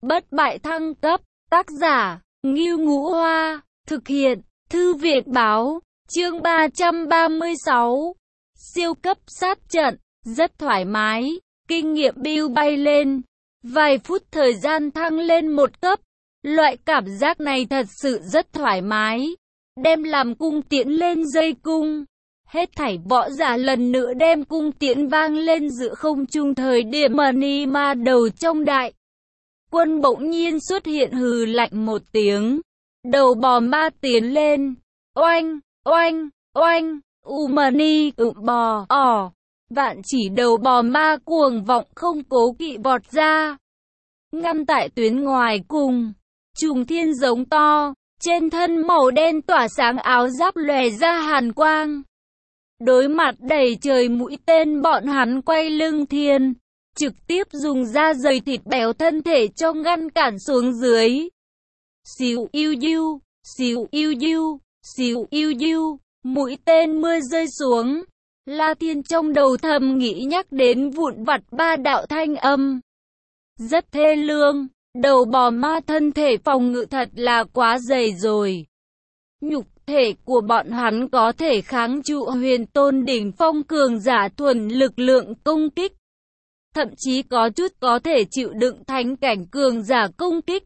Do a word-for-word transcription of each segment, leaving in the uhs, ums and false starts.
Bất bại thăng cấp, tác giả, Ngưu Ngũ Hoa, thực hiện, Thư viện báo, chương ba trăm ba mươi sáu, siêu cấp sát trận, rất thoải mái, kinh nghiệm build bay lên, vài phút thời gian thăng lên một cấp, loại cảm giác này thật sự rất thoải mái, đem làm cung tiễn lên dây cung. Hết thảy võ giả lần nữa đem cung tiễn vang lên giữa không trung thời điểm Mani Ma đầu trong đại quân bỗng nhiên xuất hiện hừ lạnh một tiếng. Đầu bò ma tiến lên. Oanh, oanh, oanh, u mani, ự bò, ỏ. Vạn chỉ đầu bò ma cuồng vọng không cố kỵ vọt ra. Ngăn tại tuyến ngoài cùng. Trùng thiên giống to. Trên thân màu đen tỏa sáng áo giáp lòe ra hàn quang. Đối mặt đầy trời mũi tên bọn hắn quay lưng thiên. Trực tiếp dùng da dày thịt béo thân thể cho ngăn cản xuống dưới. Xíu yêu yêu, xíu yêu yêu, xíu yêu yêu, mũi tên mưa rơi xuống. La Thiên trong đầu thầm nghĩ nhắc đến vụn vặt ba đạo thanh âm. Rất thê lương, đầu bò ma thân thể phòng ngự thật là quá dày rồi. Nhục thể của bọn hắn có thể kháng trụ huyền tôn đỉnh phong cường giả thuần lực lượng công kích. Thậm chí có chút có thể chịu đựng thánh cảnh cường giả công kích.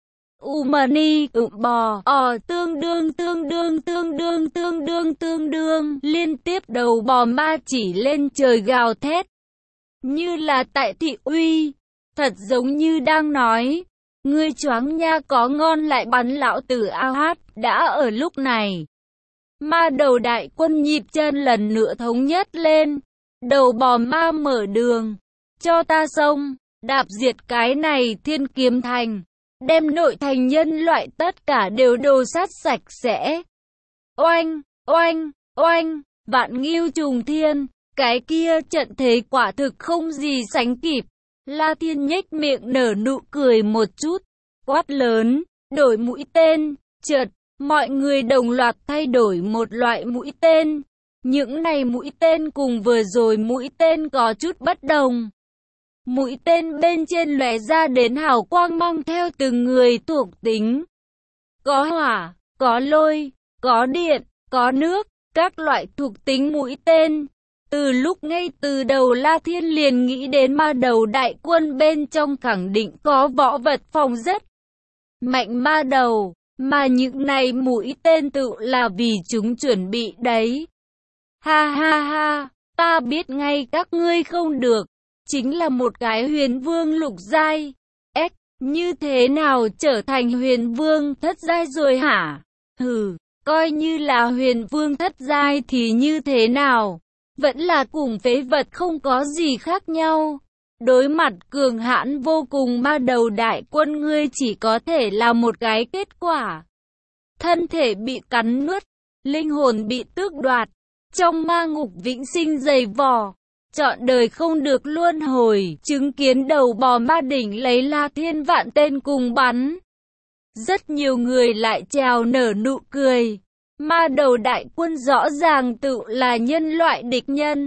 Umani, ự bò, ò, tương đương, tương đương, tương đương, tương đương, tương đương, liên tiếp đầu bò ma chỉ lên trời gào thét. Như là tại thị uy, thật giống như đang nói, ngươi choáng nha có ngon lại bắn lão tử ao hát, đã ở lúc này. Ma đầu đại quân nhịp chân lần nữa thống nhất lên, đầu bò ma mở đường, cho ta xông, đạp diệt cái này thiên kiếm thành. Đem nội thành nhân loại tất cả đều đồ sát sạch sẽ. Oanh, oanh, oanh, vạn nghiêu trùng thiên, cái kia trận thế quả thực không gì sánh kịp. La Thiên nhếch miệng nở nụ cười một chút, quát lớn, đổi mũi tên, chợt, mọi người đồng loạt thay đổi một loại mũi tên. Những này mũi tên cùng vừa rồi mũi tên có chút bất đồng. Mũi tên bên trên lóe ra đến hào quang mang theo từng người thuộc tính. Có hỏa, có lôi, có điện, có nước, các loại thuộc tính mũi tên. Từ lúc ngay từ đầu La Thiên liền nghĩ đến ma đầu đại quân bên trong khẳng định có võ vật phòng rất mạnh ma đầu, mà những này mũi tên tự là vì chúng chuẩn bị đấy. Ha ha ha, ta biết ngay các ngươi không được. Chính là một cái huyền vương lục giai. Ếch, như thế nào trở thành huyền vương thất giai rồi hả? Hừ, coi như là huyền vương thất giai thì như thế nào? Vẫn là cùng phế vật không có gì khác nhau. Đối mặt cường hãn vô cùng ma đầu đại quân ngươi chỉ có thể là một cái kết quả. Thân thể bị cắn nuốt, linh hồn bị tước đoạt, trong ma ngục vĩnh sinh dày vò. Chọn đời không được luân hồi, chứng kiến đầu bò ma đỉnh lấy La Thiên vạn tên cùng bắn. Rất nhiều người lại trèo nở nụ cười. Ma đầu đại quân rõ ràng tự là nhân loại địch nhân.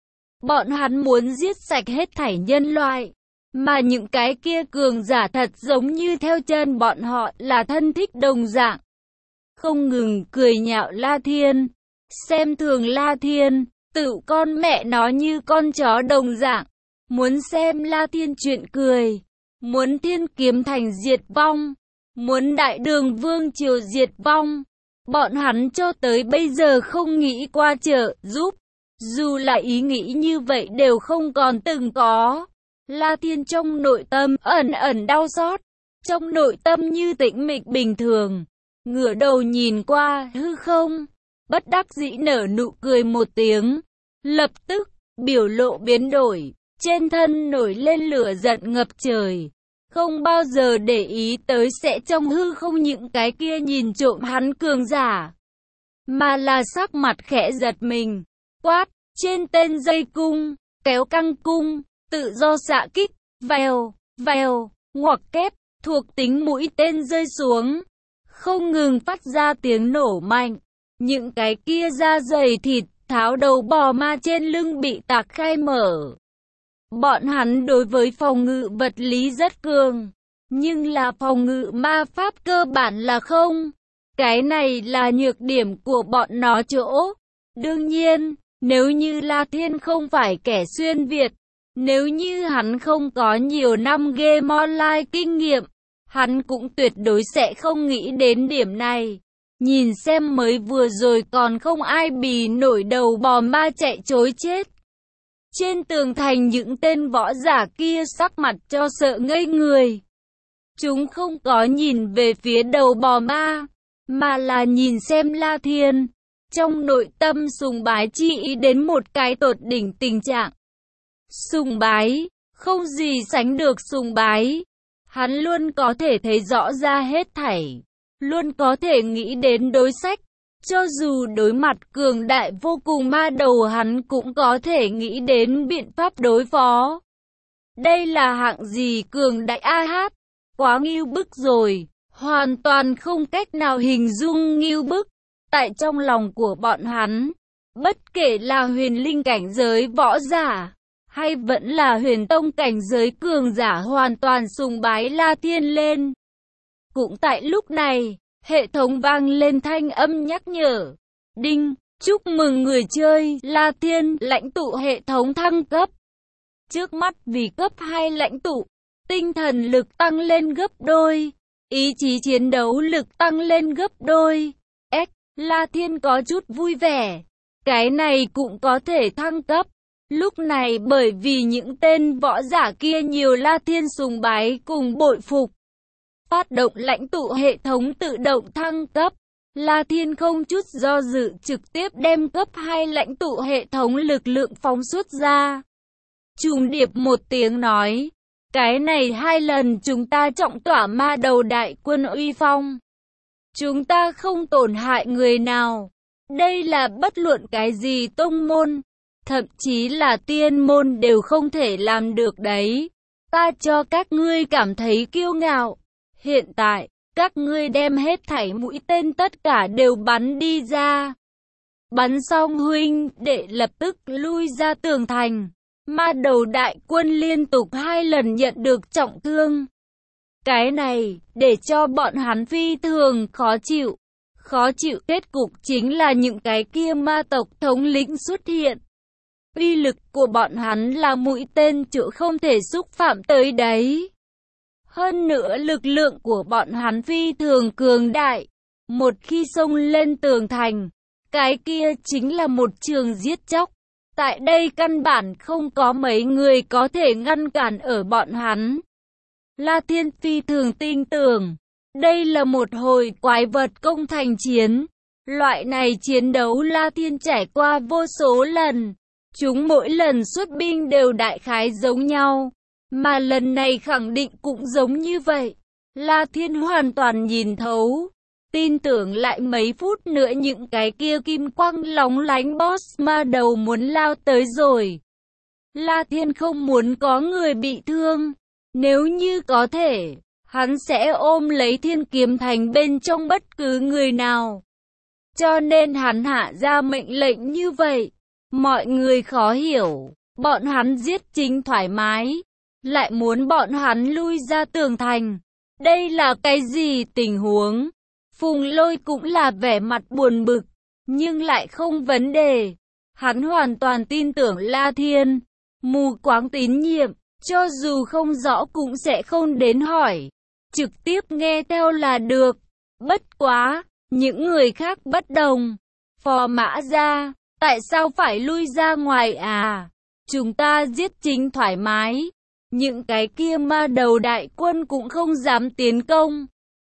Bọn hắn muốn giết sạch hết thảy nhân loại. Mà những cái kia cường giả thật giống như theo chân bọn họ là thân thích đồng dạng. Không ngừng cười nhạo La Thiên. Xem thường La Thiên. Tự con mẹ nó như con chó đồng dạng. Muốn xem La Thiên chuyện cười. Muốn thiên kiếm thành diệt vong. Muốn đại đường vương triều diệt vong. Bọn hắn cho tới bây giờ không nghĩ qua trợ giúp. Dù là ý nghĩ như vậy đều không còn từng có. La Thiên trong nội tâm ẩn ẩn đau xót. Trong nội tâm như tĩnh mịch bình thường. Ngửa đầu nhìn qua hư không. Bất đắc dĩ nở nụ cười một tiếng. Lập tức, biểu lộ biến đổi, trên thân nổi lên lửa giận ngập trời. Không bao giờ để ý tới sẽ trong hư không những cái kia nhìn trộm hắn cường giả. Mà là sắc mặt khẽ giật mình. Quát, trên tên dây cung, kéo căng cung, tự do xạ kích, vèo, vèo, ngoặc kép, thuộc tính mũi tên rơi xuống. Không ngừng phát ra tiếng nổ mạnh. Những cái kia da dày thịt. Tháo đầu bò ma trên lưng bị tạc khai mở. Bọn hắn đối với phòng ngự vật lý rất cường. nhưng là phòng ngự ma pháp cơ bản là không. Cái này là nhược điểm của bọn nó chỗ. Đương nhiên, nếu như La Thiên không phải kẻ xuyên Việt, nếu như hắn không có nhiều năm game online kinh nghiệm, hắn cũng tuyệt đối sẽ không nghĩ đến điểm này. Nhìn xem mới vừa rồi còn không ai bì nổi đầu bò ma chạy trối chết. Trên tường thành những tên võ giả kia sắc mặt cho sợ ngây người. Chúng không có nhìn về phía đầu bò ma, mà là nhìn xem La Thiên. Trong nội tâm sùng bái chi ý đến một cái tột đỉnh tình trạng. Sùng bái, không gì sánh được sùng bái. Hắn luôn có thể thấy rõ ra hết thảy, luôn có thể nghĩ đến đối sách. Cho dù đối mặt cường đại vô cùng ma đầu hắn cũng có thể nghĩ đến biện pháp đối phó. Đây là hạng gì cường đại a hát, quá ngưu bức rồi, hoàn toàn không cách nào hình dung ngưu bức. Tại trong lòng của bọn hắn, bất kể là huyền linh cảnh giới võ giả, hay vẫn là huyền tông cảnh giới cường giả hoàn toàn sùng bái La Thiên lên. Cũng tại lúc này, hệ thống vang lên thanh âm nhắc nhở. Đinh, chúc mừng người chơi La Thiên lãnh tụ hệ thống thăng cấp. Trước mắt vì cấp hai lãnh tụ, tinh thần lực tăng lên gấp đôi, ý chí chiến đấu lực tăng lên gấp đôi. S, La Thiên có chút vui vẻ. Cái này cũng có thể thăng cấp. Lúc này bởi vì những tên võ giả kia nhiều La Thiên sùng bái cùng bội phục. Phát động lãnh tụ hệ thống tự động thăng cấp. La Thiên không chút do dự trực tiếp đem cấp hai lãnh tụ hệ thống lực lượng phóng xuất ra. Trùng điệp một tiếng nói. Cái này hai lần chúng ta trọng tỏa ma đầu đại quân uy phong. Chúng ta không tổn hại người nào. Đây là bất luận cái gì tông môn, thậm chí là tiên môn đều không thể làm được đấy. Ta cho các ngươi cảm thấy kiêu ngạo. Hiện tại, các ngươi đem hết thảy mũi tên tất cả đều bắn đi ra. Bắn xong huynh đệ lập tức lui ra tường thành. Ma đầu đại quân liên tục hai lần nhận được trọng thương. Cái này, để cho bọn hắn phi thường khó chịu. Khó chịu kết cục chính là những cái kia ma tộc thống lĩnh xuất hiện. Uy lực của bọn hắn là mũi tên chữa không thể xúc phạm tới đấy. Hơn nữa lực lượng của bọn hắn phi thường cường đại. Một khi xông lên tường thành, cái kia chính là một trường giết chóc. Tại đây căn bản không có mấy người có thể ngăn cản ở bọn hắn. La Thiên phi thường tin tưởng. Đây là một hồi quái vật công thành chiến. Loại này chiến đấu La Thiên trải qua vô số lần. Chúng mỗi lần xuất binh đều đại khái giống nhau. Mà lần này khẳng định cũng giống như vậy. La Thiên hoàn toàn nhìn thấu. Tin tưởng lại mấy phút nữa những cái kia kim quang lóng lánh boss ma đầu muốn lao tới rồi. La Thiên không muốn có người bị thương. Nếu như có thể, hắn sẽ ôm lấy Thiên Kiếm Thành bên trong bất cứ người nào. Cho nên hắn hạ ra mệnh lệnh như vậy. Mọi người khó hiểu, bọn hắn giết chính thoải mái, lại muốn bọn hắn lui ra tường thành. Đây là cái gì tình huống? Phùng Lôi cũng là vẻ mặt buồn bực, nhưng lại không vấn đề. Hắn hoàn toàn tin tưởng La Thiên, mù quáng tín nhiệm, cho dù không rõ cũng sẽ không đến hỏi, trực tiếp nghe theo là được. Bất quá, những người khác bất đồng. Phò Mã Gia, tại sao phải lui ra ngoài à? Chúng ta giết chính thoải mái. Những cái kia ma đầu đại quân cũng không dám tiến công.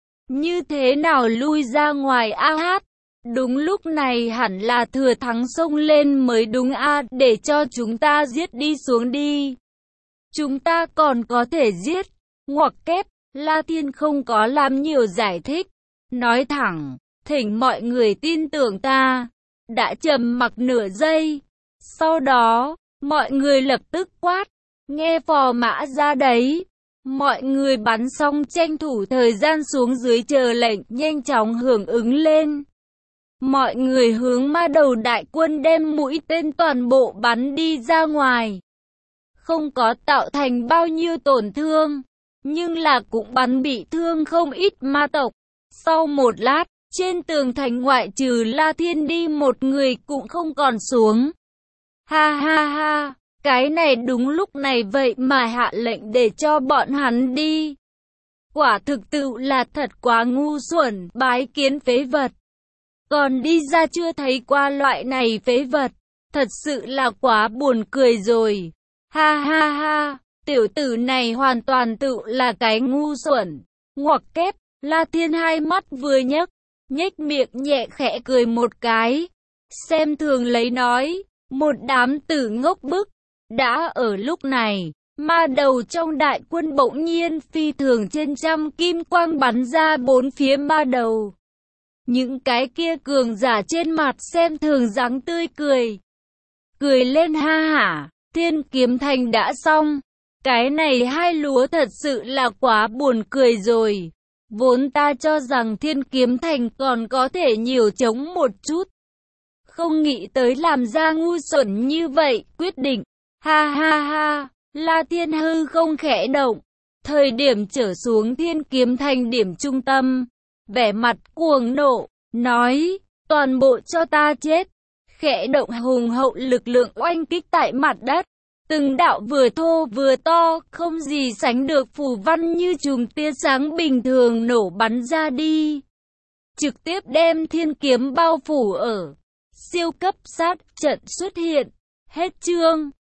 Như thế nào lui ra ngoài a hát? Đúng lúc này hẳn là thừa thắng xông lên mới đúng a, để cho chúng ta giết đi xuống đi. Chúng ta còn có thể giết. Ngoặc kép, La Thiên không có làm nhiều giải thích. Nói thẳng, thỉnh mọi người tin tưởng ta. Đã trầm mặc nửa giây. Sau đó, mọi người lập tức quát. Nghe Phò Mã Ra đấy. Mọi người bắn xong tranh thủ thời gian xuống dưới chờ lệnh, nhanh chóng hưởng ứng lên. Mọi người hướng ma đầu đại quân đem mũi tên toàn bộ bắn đi ra ngoài. Không có tạo thành bao nhiêu tổn thương. nhưng là cũng bắn bị thương không ít ma tộc. Sau một lát, trên tường thành ngoại trừ La Thiên đi một người cũng không còn xuống. Ha ha ha, cái này đúng lúc này vậy mà hạ lệnh để cho bọn hắn đi. Quả thực tự là thật quá ngu xuẩn, bái kiến phế vật. Còn đi ra chưa thấy qua loại này phế vật, thật sự là quá buồn cười rồi. Ha ha ha, tiểu tử này hoàn toàn tự là cái ngu xuẩn. Ngoặc kép, La Thiên hai mắt vừa nhấc, nhếch miệng nhẹ khẽ cười một cái. Xem thường lấy nói, một đám tử ngốc bức. Đã ở lúc này, ma đầu trong đại quân bỗng nhiên phi thường trên trăm kim quang bắn ra bốn phía ma đầu. Những cái kia cường giả trên mặt xem thường dáng tươi cười. Cười lên ha hả, Thiên Kiếm Thành đã xong. Cái này hai lúa thật sự là quá buồn cười rồi. Vốn ta cho rằng Thiên Kiếm Thành còn có thể nhiều chống một chút. Không nghĩ tới làm ra ngu xuẩn như vậy, quyết định. Ha ha ha, La Thiên hư không khẽ động. Thời điểm trở xuống Thiên Kiếm Thành điểm trung tâm. Vẻ mặt cuồng nộ, nói, toàn bộ cho ta chết. Khẽ động hùng hậu lực lượng oanh kích tại mặt đất. Từng đạo vừa thô vừa to, không gì sánh được phù văn như chùm tia sáng bình thường nổ bắn ra đi. Trực tiếp đem thiên kiếm bao phủ ở. Siêu cấp sát trận xuất hiện. Hết chương.